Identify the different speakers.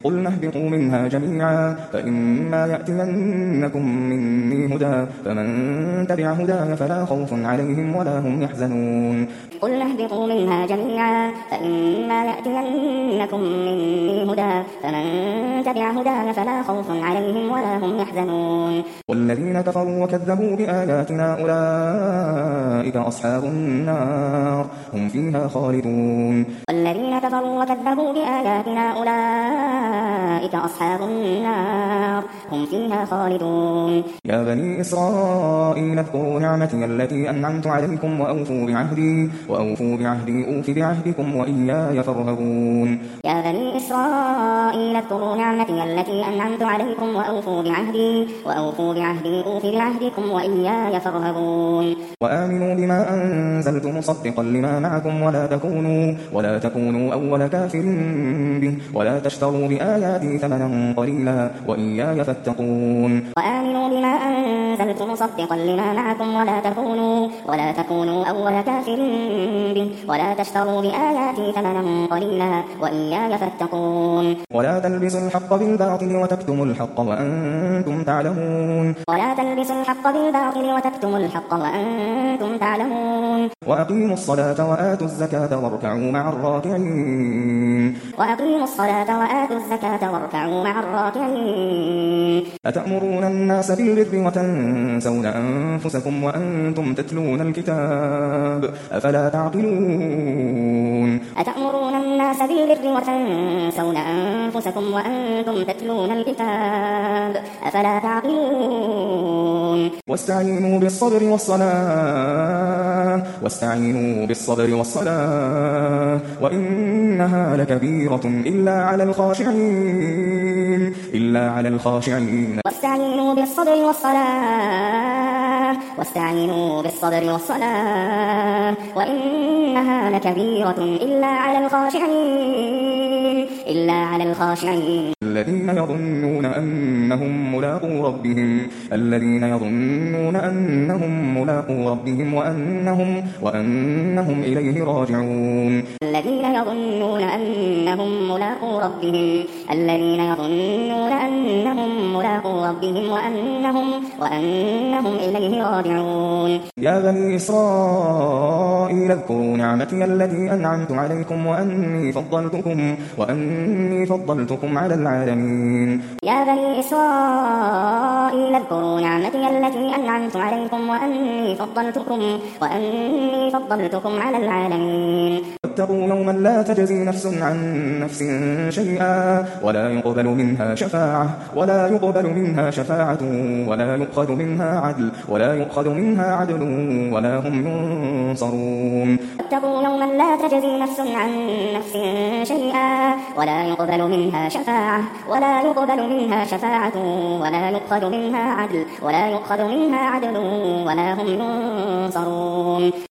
Speaker 1: قُلْنَا اهْبِطُوا مِنْهَا جَمِيعًا فَإِمَّا يَأْتِيَنَّكُم مِّنِّي هُدًى فَمَن تَبِعَ هُدَايَ فَلَا خَوْفٌ عَلَيْهِمْ وَلَا هُمْ يَحْزَنُونَ قُلْنَا اهْبِطُوا مِنْهَا جَمِيعًا فَإِمَّا يَأْتِيَنَّكُم مِّنِّي هُدًى فَمَن تَبِعَ هُدَايَ فَلَا خَوْفٌ عَلَيْهِمْ وَلَا هُمْ يَحْزَنُونَ وَالَّذِينَ كَفَرُوا وَكَذَّبُوا بِآيَاتِنَا أُولَٰئِكَ أَصْحَابُ النَّارِ هُمْ فِيهَا خَالِدُونَ وَالَّذِينَ كَفَرُوا وَكَذَّبُوا بِآيَاتِنَا أُولَٰئِكَ أصحاب النار هم فيها خالدون يا بني إسرائيل اذكروا نعمتي التي أنعمت عليكم وأوفوا بعهدي أوف بعهدكم وإياي فارهبون يا بني إسرائيل اذكروا نعمتي التي أنعمت عليكم وأوفوا بعهدي أوف بعهدكم وإياي فارهبون وآمنوا بما أنزلت مصدقا لما معكم ولا تكونوا أول كافر به ولا تشتروا بآياتي ثمنا قليلا وإياي فاتقون وآمنوا بما أنزلت مصدقا لما معكم ولا تكونوا أول كافر به ولا تشتروا بآياتي ثمنا قليلا وإياي فاتقون ولا تلبسوا الحق بالباطل وتكتموا الحق وأنتم تعلمون وأقيموا الصلاة وآتوا الزكاة واركعوا مع الراكعين أتأمرون الناس بالبر وتنسون أنفسكم وأنتم تتلون الكتاب أفلا تعقلون واستعينوا بالصبر والصلاة وإنها لكبيرة إلا على الخاشعين واستعينوا بالصبر والصلاة وإنها لكبيرة إلا على الخاشعين الذين يظنون أنهم ملاقو ربهم وأنهم إليه راجعون يا بني إسرائيل اذكروا نعمتي التي أنعمت عليكم وأني فضلتكم على العالمين يا بني إسرائيل اذكروا نعمتي التي أنعمت عليكم وأني فضلتكم على العالمين واتقوا يوما لا تجزي نفس عن نفس شيئا ولا يقبل منها شفاعة ولا يؤخذ منها عدل ولا هم ينصرون واتقوا يوما لا تجزي نفس عن نفس شيئا ولا يقبل منها شفاعة ولا يؤخذ منها عدل ولا هم ينصرون